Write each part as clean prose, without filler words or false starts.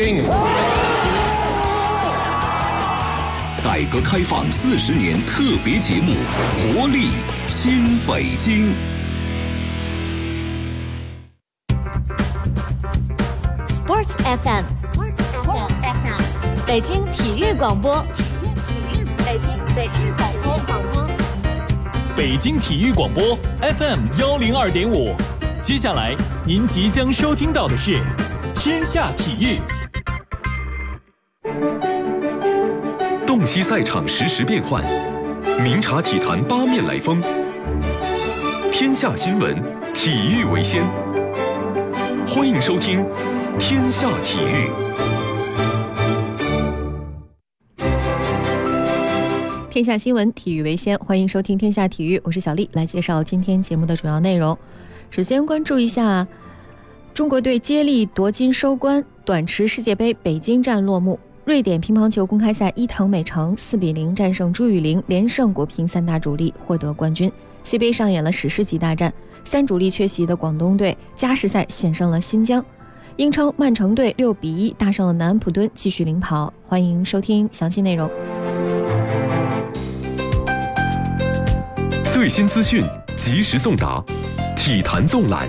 京。 改革开放40年特别节目《活力新北京》。 Sports FM， 北京体育广播，北京广播， 北京体育广播 FM 102.5。接下来您即将收听到的是《天下体育》。 洞悉赛场实时变幻，明察体坛八面来风。天下新闻，体育为先。欢迎收听《天下体育》。 天下新闻，体育为先。欢迎收听《天下体育》，我是小丽，来介绍今天节目的主要内容。首先关注一下中国队接力夺金收官，短池世界杯北京站落幕。瑞典乒乓球公开赛伊藤美诚4-0战胜朱雨玲，连胜国乒三大主力，获得冠军。C 杯上演了史诗级大战，3主力缺席的广东队加时赛险胜了新疆。英超曼城队6-1大胜了南安普敦，继续领跑。欢迎收听详细内容。 最新资讯，及时送达，体坛纵览。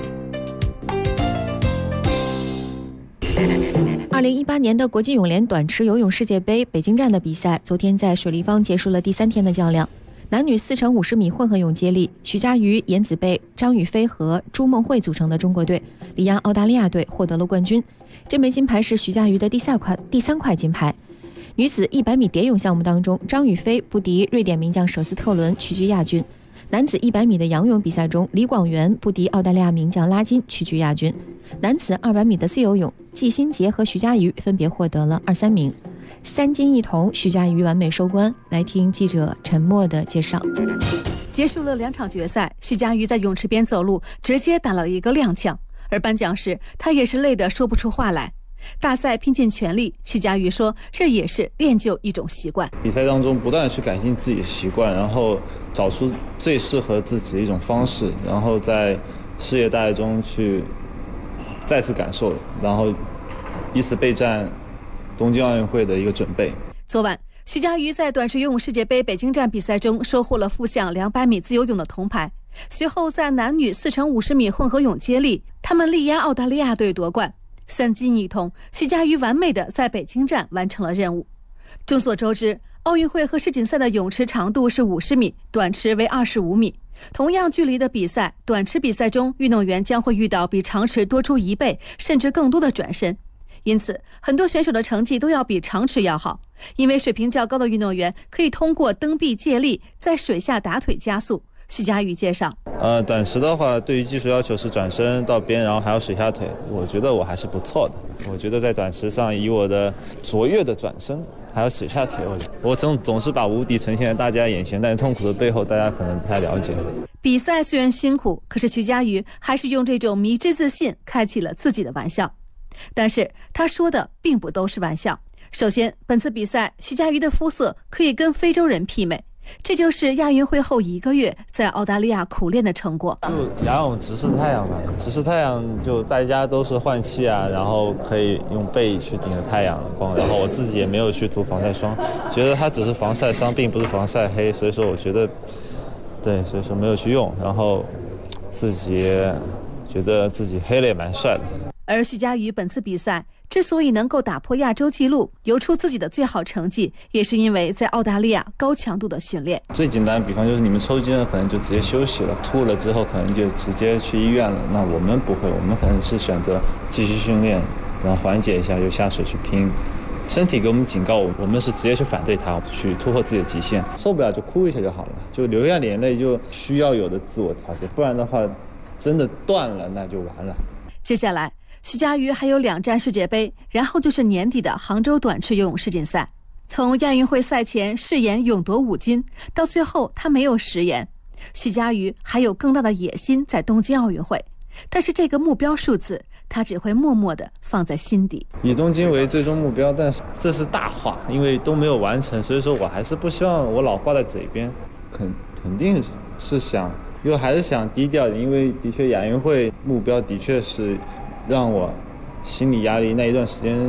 2018年的国际泳联短池游泳世界杯北京站的比赛，昨天在水立方结束了第3天的较量。男女4乘50米混合泳接力，徐嘉余、颜子贝、张雨霏和朱梦慧组成的中国队力压澳大利亚队获得了冠军。这枚金牌是徐嘉余的第3块金牌。女子100米蝶泳项目当中，张雨霏不敌瑞典名将舍斯特伦，屈居亚军。男子100米的仰泳比赛中，李广元不敌澳大利亚名将拉金，屈居亚军。男子200米的自由泳，季新杰和徐嘉余分别获得了2、3名。3金1铜，徐嘉余完美收官。来听记者陈默的介绍。 结束了2场决赛，徐嘉余在泳池边走路，直接打了一个踉跄。而颁奖时，他也是累得说不出话来。大赛拼尽全力，徐嘉余说，这也是练就一种习惯。 比赛当中不断地去改进自己的习惯，然后找出最适合自己的一种方式，然后在世界大赛中去再次感受，然后以此备战东京奥运会的一个准备。 昨晚，徐嘉余在短池游泳世界杯北京站比赛中收获了复项200米自由泳的铜牌。随后在男女4乘50米混合泳接力，他们力压澳大利亚队夺冠。3金1铜，徐嘉余完美的在北京站完成了任务。众所周知，奥运会和世锦赛的泳池长度是50米，短池为25米。同样距离的比赛，短池比赛中运动员将会遇到比长池多出1倍甚至更多的转身，因此很多选手的成绩都要比长池要好。因为水平较高的运动员可以通过蹬臂借力在水下打腿加速。徐嘉余介绍， 短池的话，对于技术要求是转身到边，然后还有水下腿，我觉得我还是不错的。我觉得在短池上，以我的卓越的转身还有水下腿，我总是把无敌呈现在大家眼前，但是痛苦的背后大家可能不太了解。 比赛虽然辛苦，可是徐嘉余还是用这种迷之自信开启了自己的玩笑。但是他说的并不都是玩笑。首先，本次比赛徐嘉余的肤色可以跟非洲人媲美，这就是亚运会后1个月在澳大利亚苦练的成果。 就仰泳直视太阳吧，直视太阳就大家都是换气啊，然后可以用背去顶着太阳光，然后我自己也没有去涂防晒霜，觉得它只是防晒伤，并不是防晒黑，所以说我觉得对，所以说没有去用，然后自己觉得自己黑了也蛮帅的。 而徐嘉余本次比赛之所以能够打破亚洲纪录，游出自己的最好成绩，也是因为在澳大利亚高强度的训练。 最简单的比方就是你们抽筋了，可能就直接休息了，吐了之后可能就直接去医院了。那我们不会，我们可能是选择继续训练，然后缓解一下就下水去拼。身体给我们警告，我们是直接去反对它，去突破自己的极限。受不了就哭一下就好了，就流下眼泪，就需要有的自我调节，不然的话真的断了那就完了。 接下来徐嘉余还有2站世界杯，然后就是年底的杭州短池游泳世锦赛。从亚运会赛前誓言勇夺5金，到最后他没有食言。徐嘉余还有更大的野心在东京奥运会，但是这个目标数字他只会默默地放在心底。 以东京为最终目标，但是这是大话，因为都没有完成，所以说我还是不希望我老挂在嘴边，肯定是想，又还是想低调的，因为的确亚运会目标的确是让我心理压力那一段时间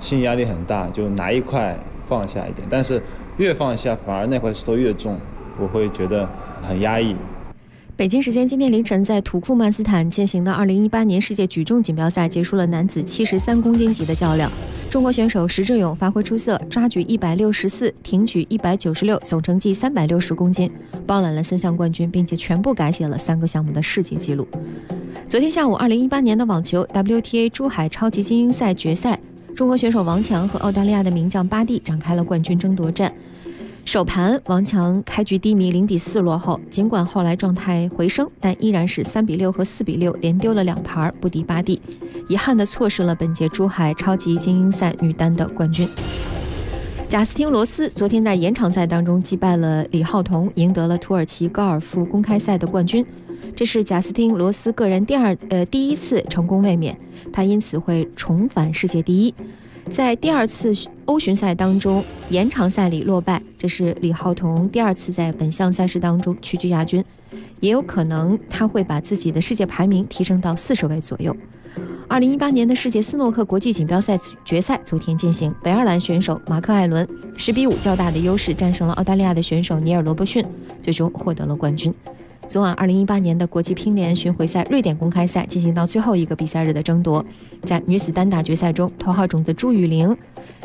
心理压力很大，就哪一块放下一点，但是越放下反而那块石头越重，我会觉得很压抑。 北京时间今天凌晨，在土库曼斯坦进行的2018年世界举重锦标赛结束了男子73公斤级的较量。中国选手石智勇发挥出色，抓举164，挺举196，总成绩360公斤，包揽了3项冠军，并且全部改写了3个项目的世界纪录。昨天下午，2018年的网球 WTA 珠海超级精英赛决赛，中国选手王强和澳大利亚的名将巴蒂展开了冠军争夺战。首盘王强开局低迷0-4落后，尽管后来状态回升，但依然是3-6和4-6连丢了2盘，不敌巴蒂，遗憾地错失了本届珠海超级精英赛女单的冠军。贾斯汀·罗斯昨天在延长赛当中击败了李浩彤，赢得了土耳其高尔夫公开赛的冠军。这是贾斯汀·罗斯个人第一次成功卫冕，他因此会重返世界第一。在第2次欧巡赛当中，延长赛里落败，这是李浩彤第2次在本项赛事当中屈居亚军，也有可能他会把自己的世界排名提升到40位左右。2018年的世界斯诺克国际锦标赛决赛昨天进行，北爱尔兰选手马克·艾伦10-5较大的优势战胜了澳大利亚的选手尼尔·罗伯逊，最终获得了冠军。昨晚2018年的国际乒联巡回赛瑞典公开赛进行到最后一个比赛日的争夺，在女子单打决赛中，头号种子朱雨玲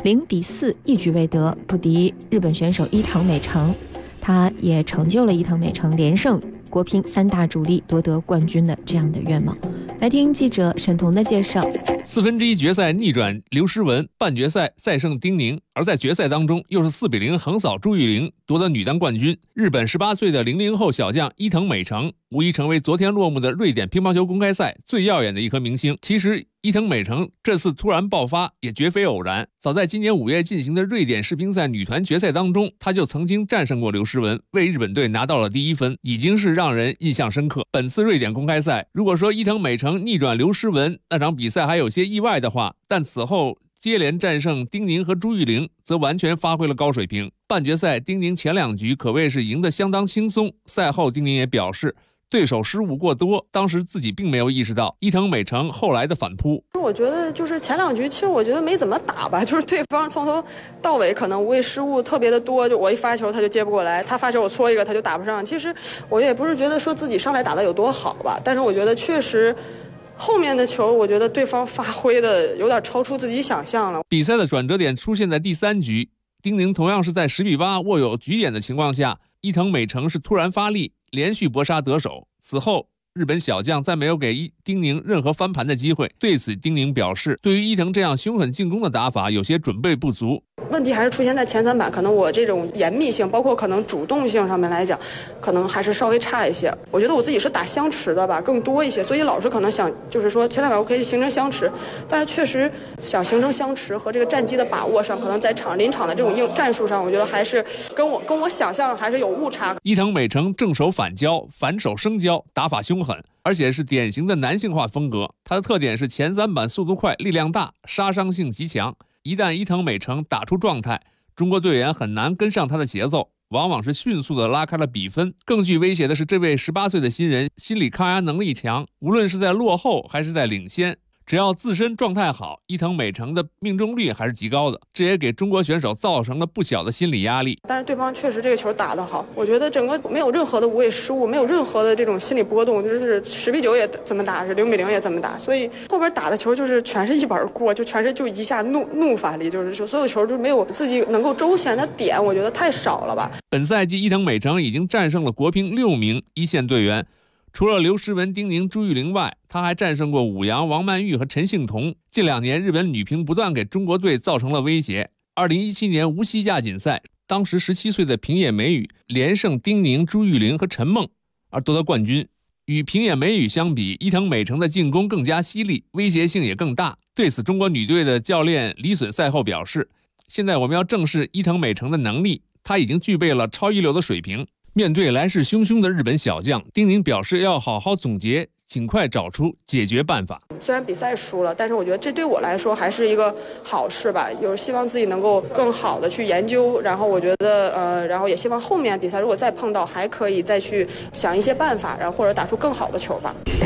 0-4一举未得，不敌日本选手伊藤美诚，她也成就了伊藤美诚连胜国乒3大主力夺得冠军的这样的愿望。来听记者沈彤的介绍。 1/4决赛逆转刘诗雯，半决赛赛胜丁宁，而在决赛当中又是4-0横扫朱雨玲，夺得女单冠军。日本18岁的00后小将伊藤美诚无疑成为昨天落幕的瑞典乒乓球公开赛最耀眼的一颗明星。其实伊藤美诚这次突然爆发也绝非偶然，早在今年5月进行的瑞典世乒赛女团决赛当中，她就曾经战胜过刘诗雯，为日本队拿到了第1分，已经是让人印象深刻。本次瑞典公开赛，如果说伊藤美诚逆转刘诗雯，那场比赛还有些意外的话，但此后接连战胜丁宁和朱雨玲，则完全发挥了高水平。半决赛丁宁前2局可谓是赢得相当轻松，赛后丁宁也表示对手失误过多，当时自己并没有意识到伊藤美诚后来的反扑。 我觉得就是前2局其实我觉得没怎么打吧，就是对方从头到尾可能无谓失误特别的多，就我一发球他就接不过来，他发球我搓一个他就打不上。其实我也不是觉得说自己上来打得有多好吧，但是我觉得确实后面的球我觉得对方发挥的有点超出自己想象了。 比赛的转折点出现在第3局，丁宁同样是在10-8握有局点的情况下，伊藤美诚是突然发力，连续搏杀得手。此后日本小将再没有给丁宁任何翻盘的机会，对此丁宁表示，对于伊藤这样凶狠进攻的打法有些准备不足。 问题还是出现在前3板，可能我这种严密性包括可能主动性上面来讲可能还是稍微差一些。我觉得我自己是打相持的吧更多一些，所以老师可能想就是说前3板我可以形成相持，但是确实想形成相持和这个战机的把握上，可能在临场的这种战术上，我觉得还是跟我想象还是有误差。 伊藤美诚正手反交，反手升交，打法凶狠，而且是典型的男性化风格。他的特点是前3板速度快，力量大，杀伤性极强。一旦伊藤美诚打出状态，中国队员很难跟上他的节奏，往往是迅速的拉开了比分。更具威胁的是，这位18岁的新人心理抗压能力强，无论是在落后还是在领先，只要自身状态好，伊藤美诚的命中率还是极高的，这也给中国选手造成了不小的心理压力。 但是对方确实这个球打得好，我觉得整个没有任何的无谓失误，没有任何的这种心理波动，就是10-9也怎么打，是0-0也怎么打，所以后边打的球就是全是一板过，就全是就一下怒发力，就是说所有球就没有自己能够周旋的点，我觉得太少了吧。 本赛季伊藤美诚已经战胜了国乒6名一线队员，除了刘诗雯、丁宁、朱雨玲外，他还战胜过武阳、王曼玉和陈幸同。近2年，日本女乒不断给中国队造成了威胁。2017年无锡亚锦赛，当时17岁的平野美宇连胜丁宁、朱雨玲和陈梦，而夺得冠军。与平野美宇相比，伊藤美诚的进攻更加犀利，威胁性也更大。对此，中国女队的教练李隼赛后表示，现在我们要正视伊藤美诚的能力，他已经具备了超一流的水平。面对来势汹汹的日本小将，丁宁表示要好好总结，尽快找出解决办法。 虽然比赛输了，但是我觉得这对我来说还是一个好事吧，希望自己能够更好的去研究，然后我觉得然后也希望后面比赛如果再碰到，还可以再去想一些办法，然后或者打出更好的球吧。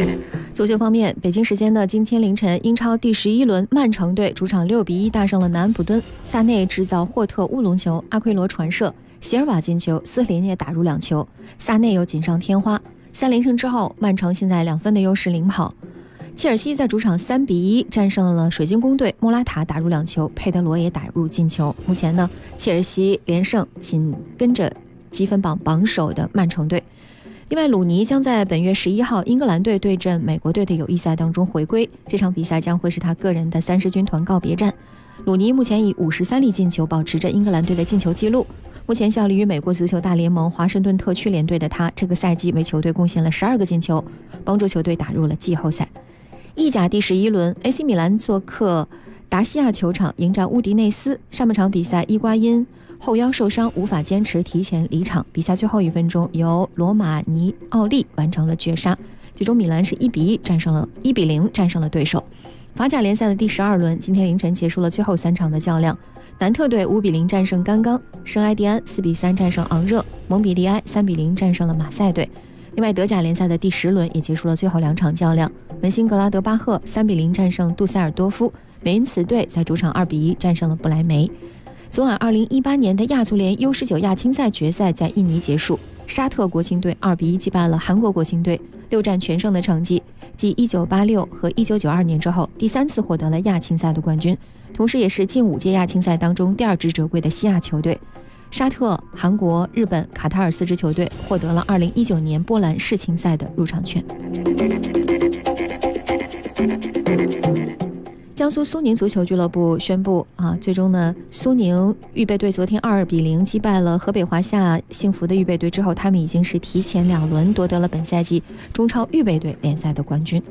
足球方面，北京时间的今天凌晨，英超第11轮，曼城队主场6-1大胜了南安普敦，萨内制造霍特乌龙球，阿奎罗传射，席尔瓦进球，斯林涅打入2球，萨内又锦上添花。3连胜之后，曼城现在2分的优势领跑。切尔西在主场3-1战胜了水晶宫队，莫拉塔打入2球，佩德罗也打入进球。目前呢，切尔西连胜，紧跟着积分榜榜首的曼城队。另外，鲁尼将在本月11号英格兰队对阵美国队的友谊赛当中回归，这场比赛将会是他个人的30军团告别战。鲁尼目前以53粒进球保持着英格兰队的进球纪录。目前效力于美国足球大联盟华盛顿特区联队的他，这个赛季为球队贡献了12个进球，帮助球队打入了季后赛。意甲第11轮 ，AC 米兰做客达西亚球场迎战乌迪内斯。上半场比赛，伊瓜因后腰受伤无法坚持，提前离场。比赛最后1分钟，由罗马尼奥利完成了绝杀，最终米兰是1比0战胜了对手。法甲联赛的第12轮，今天凌晨结束了最后3场的较量。南特队5比0战胜甘冈，圣埃蒂安4比3战胜昂热，蒙彼利埃3比0战胜了马赛队。另外，德甲联赛的第10轮也结束了最后2场较量，门兴格拉德巴赫3比0战胜杜塞尔多夫，美因茨队在主场2比1战胜了不莱梅。昨晚2018年的亚足联 U19 亚青赛决赛在印尼结束，沙特国青队2比1击败了韩国国青队，6战全胜的成绩，继1986和1992年之后第3次获得了亚青赛的冠军，同时也是近5届亚青赛当中第2支折桂的西亚球队。沙特、韩国、日本、卡塔尔4支球队获得了2019年波兰世青赛的入场券。江苏苏宁足球俱乐部宣布最终呢，苏宁预备队昨天2比0击败了河北华夏幸福的预备队之后，他们已经是提前2轮夺得了本赛季中超预备队联赛的冠军。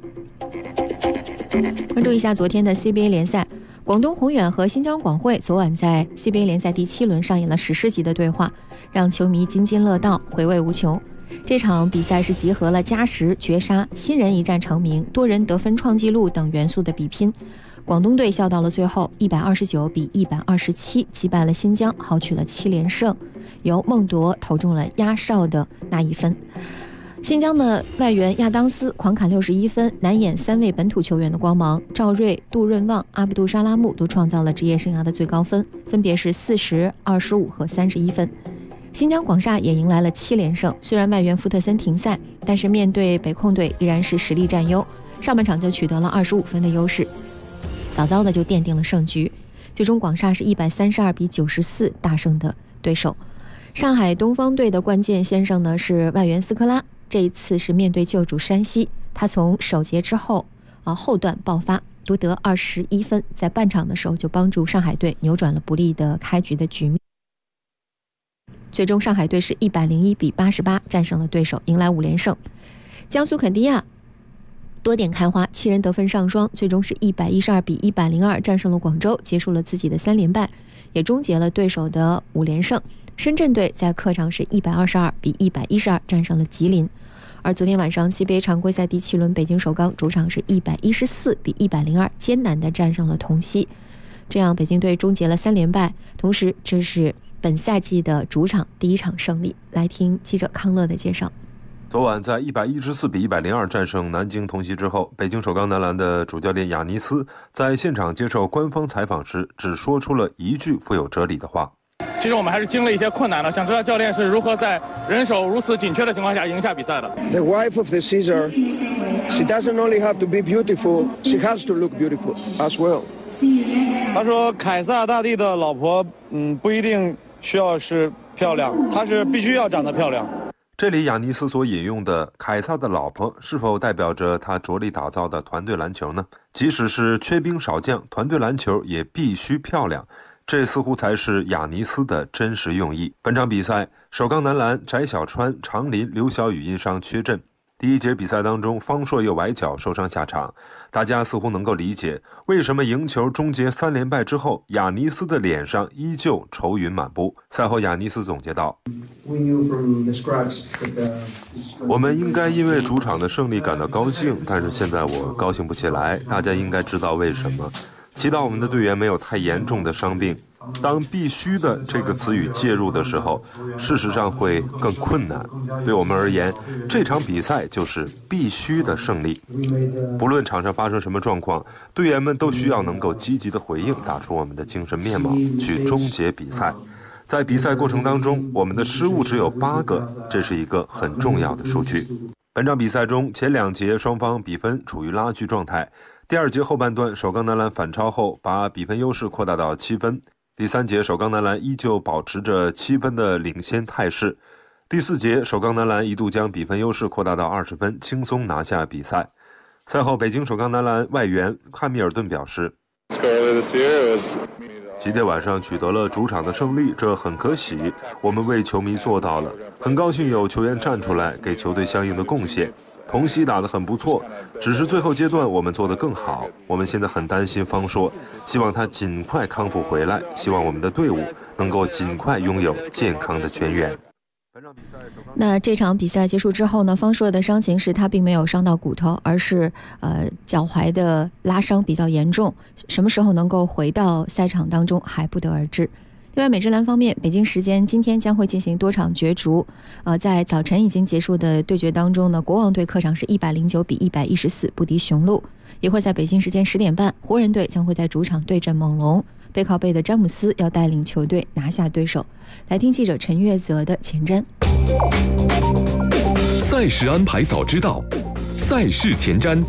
关注一下昨天的 CBA 联赛，广东宏远和新疆广汇昨晚在 CBA 联赛第7轮上演了史诗级的对话，让球迷津津乐道，回味无穷。这场比赛是集合了加时、绝杀、新人一战成名、多人得分创纪录等元素的比拼。广东队笑到了最后，129比127击败了新疆，豪取了7连胜，由孟铎投中了压哨的那1分。新疆的外援亚当斯狂砍61分，难掩3位本土球员的光芒。赵睿、杜润旺、阿卜杜沙拉木都创造了职业生涯的最高分，分别是40、25和31分。新疆广厦也迎来了7连胜，虽然外援福特森停赛，但是面对北控队依然是实力占优，上半场就取得了25分的优势，早早的就奠定了胜局。最终广厦是132比94大胜的对手。上海东方队的关键先生呢是外援斯科拉，这一次是面对旧主山西，他从首节之后后段爆发，夺得21分，在半场的时候就帮助上海队扭转了不利的开局的局面。最终上海队是101比88战胜了对手，迎来5连胜。江苏肯迪亚多点开花，7人得分上双，最终是112比102战胜了广州，结束了自己的3连败，也终结了对手的5连胜。深圳队在客场是122比112战胜了吉林。而昨天晚上 CBA 常规赛第7轮，北京首钢主场是114比102艰难地战胜了同曦，这样北京队终结了3连败，同时这是本赛季的主场第1场胜利。来听记者康乐的介绍。 昨晚在114比102战胜南京同曦之后，北京首钢男篮的主教练亚尼斯在现场接受官方采访时，只说出了一句富有哲理的话： 其实我们还是经历一些困难的，想知道教练是如何在人手如此紧缺的情况下赢下比赛的。 The wife of the Caesar, she doesn't only have to be beautiful, she has to look beautiful as well. 他说凯撒大帝的老婆不一定需要是漂亮，她是必须要长得漂亮。 这里亚尼斯所引用的凯撒的老婆是否代表着他着力打造的团队篮球呢？即使是缺兵少将，团队篮球也必须漂亮，这似乎才是亚尼斯的真实用意。本场比赛，首钢男篮翟小川、常林、刘晓宇因伤缺阵。第一节比赛当中，方硕又崴脚受伤下场，大家似乎能够理解为什么赢球终结3连败之后，亚尼斯的脸上依旧愁云满布。赛后，亚尼斯总结道：我们应该因为主场的胜利感到高兴，但是现在我高兴不起来，大家应该知道为什么。祈祷我们的队员没有太严重的伤病。 当必须的这个词语介入的时候，事实上会更困难。对我们而言，这场比赛就是必须的胜利。不论场上发生什么状况，队员们都需要能够积极的回应，打出我们的精神面貌，去终结比赛。在比赛过程当中，我们的失误只有8个，这是一个很重要的数据。本场比赛中，前2节双方比分处于拉锯状态。第2节后半段，首钢男篮反超后，把比分优势扩大到7分。第3节，首钢男篮依旧保持着7分的领先态势。第4节，首钢男篮一度将比分优势扩大到20分，轻松拿下比赛。赛后，北京首钢男篮外援汉密尔顿表示，今天晚上取得了主场的胜利，这很可喜，我们为球迷做到了，很高兴有球员站出来给球队相应的贡献。童曦打得很不错，只是最后阶段我们做得更好，我们现在很担心方硕，希望他尽快康复回来，希望我们的队伍能够尽快拥有健康的全员。 那这场比赛结束之后呢，方硕的伤情是他并没有伤到骨头，而是脚踝的拉伤比较严重，什么时候能够回到赛场当中还不得而知。另外，美职篮方面，北京时间今天将会进行多场角逐。在早晨已经结束的对决当中呢，国王队客场是109比114不敌雄鹿。一会儿在北京时间10点半，湖人队将会在主场对阵猛龙。背靠背的詹姆斯要带领球队拿下对手。来听记者陈月泽的前瞻。 赛事安排早知道，赛事前瞻。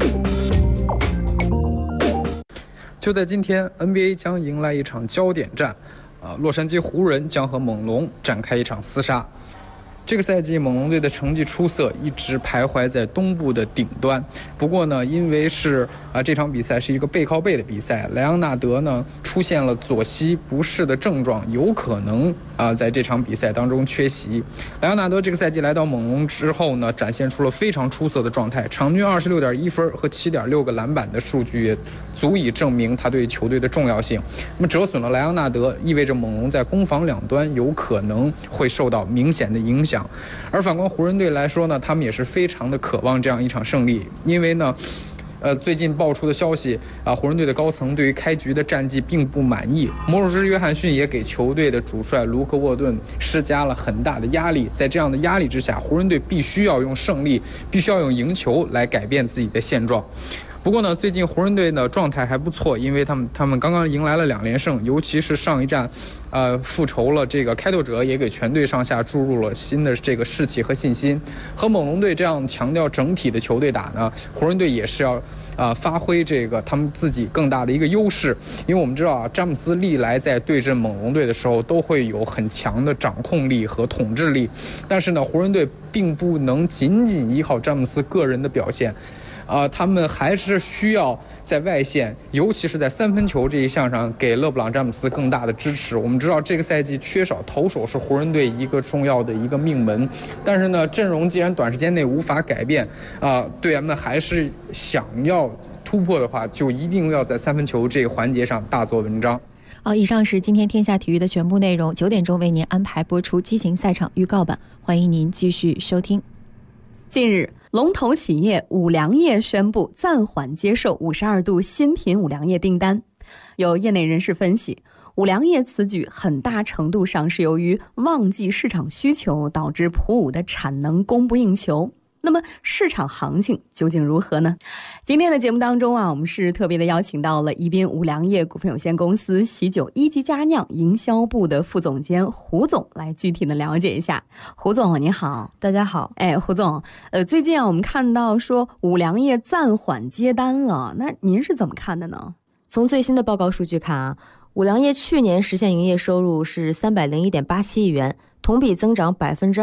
就在今天 NBA 将迎来一场焦点战，洛杉矶湖人将和猛龙展开一场厮杀。这个赛季猛龙队的成绩出色，一直徘徊在东部的顶端。不过呢，因为是这场比赛是一个背靠背的比赛，莱昂纳德呢出现了左膝不适的症状，有可能在这场比赛当中缺席。莱昂纳德这个赛季来到猛龙之后呢，展现出了非常出色的状态，场均26.1分和7.6个篮板的数据也足以证明他对球队的重要性。那么折损了莱昂纳德，意味着猛龙在攻防两端有可能会受到明显的影响。而反观湖人队来说呢，他们也是非常的渴望这样一场胜利，因为呢最近爆出的消息湖人队的高层对于开局的战绩并不满意，魔术师约翰逊也给球队的主帅卢克沃顿施加了很大的压力。在这样的压力之下，湖人队必须要用胜利，必须要用赢球来改变自己的现状。不过呢，最近湖人队的状态还不错，因为他们刚刚迎来了2连胜，尤其是上一战复仇了这个开拓者，也给全队上下注入了新的这个士气和信心。和猛龙队这样强调整体的球队打呢，湖人队也是要发挥这个他们自己更大的一个优势。因为我们知道詹姆斯历来在对阵猛龙队的时候都会有很强的掌控力和统治力，但是呢，湖人队并不能仅仅依靠詹姆斯个人的表现。他们还是需要在外线，尤其是在3分球这一项上，给勒布朗·詹姆斯更大的支持。我们知道这个赛季缺少投手是湖人队一个重要的一个命门，但是呢，阵容既然短时间内无法改变，队员们还是想要突破的话，就一定要在3分球这一环节上大做文章。 以上是今天天下体育的全部内容，9点钟为您安排播出激情赛场预告版，欢迎您继续收听。 近日，龙头企业五粮液宣布暂缓接受52度新品五粮液订单。有业内人士分析，五粮液此举很大程度上是由于旺季市场需求导致普五的产能供不应求。那么市场行情究竟如何呢？今天的节目当中我们是特别的邀请到了宜宾五粮液股份有限公司喜酒一级佳酿营销部的副总监胡总来具体的了解一下。胡总你好。 大家好。 胡总，最近我们看到说五粮液暂缓接单了，那您是怎么看的呢？ 从最新的报告数据看五粮液去年实现营业收入是301.87亿元，同比增长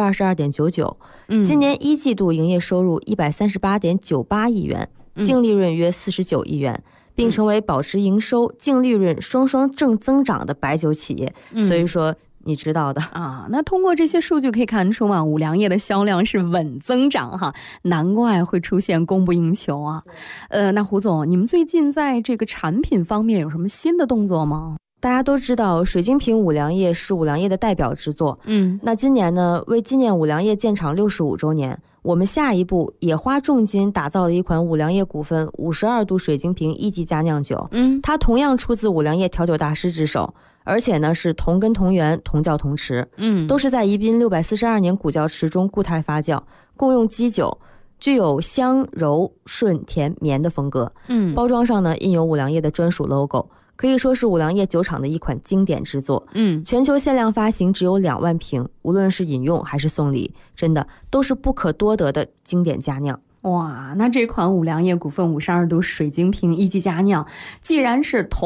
22.99%。今年1季度营业收入138.98亿元，净利润约49亿元，并成为保持营收、净利润双双正增长的白酒企业。所以说你知道的那通过这些数据可以看出五粮液的销量是稳增长难怪会出现供不应求那胡总，你们最近在这个产品方面有什么新的动作吗？ 大家都知道水晶瓶五粮液是五粮液的代表之作。那今年呢，为纪念五粮液建厂65周年，我们下一步也花重金打造了一款五粮液股份52度水晶瓶一级佳酿酒。它同样出自五粮液调酒大师之手， 而且呢是同根同源、同窖同池，都是在宜宾642年古窖池中固态发酵，共用基酒，具有香柔顺甜绵的风格。包装上呢印有五粮液的专属 logo， 可以说是五粮液酒厂的一款经典之作。全球限量发行只有2万瓶，无论是饮用还是送礼，真的都是不可多得的经典佳酿。 哇，那这款五粮液股份52度水晶瓶一级佳酿，既然是同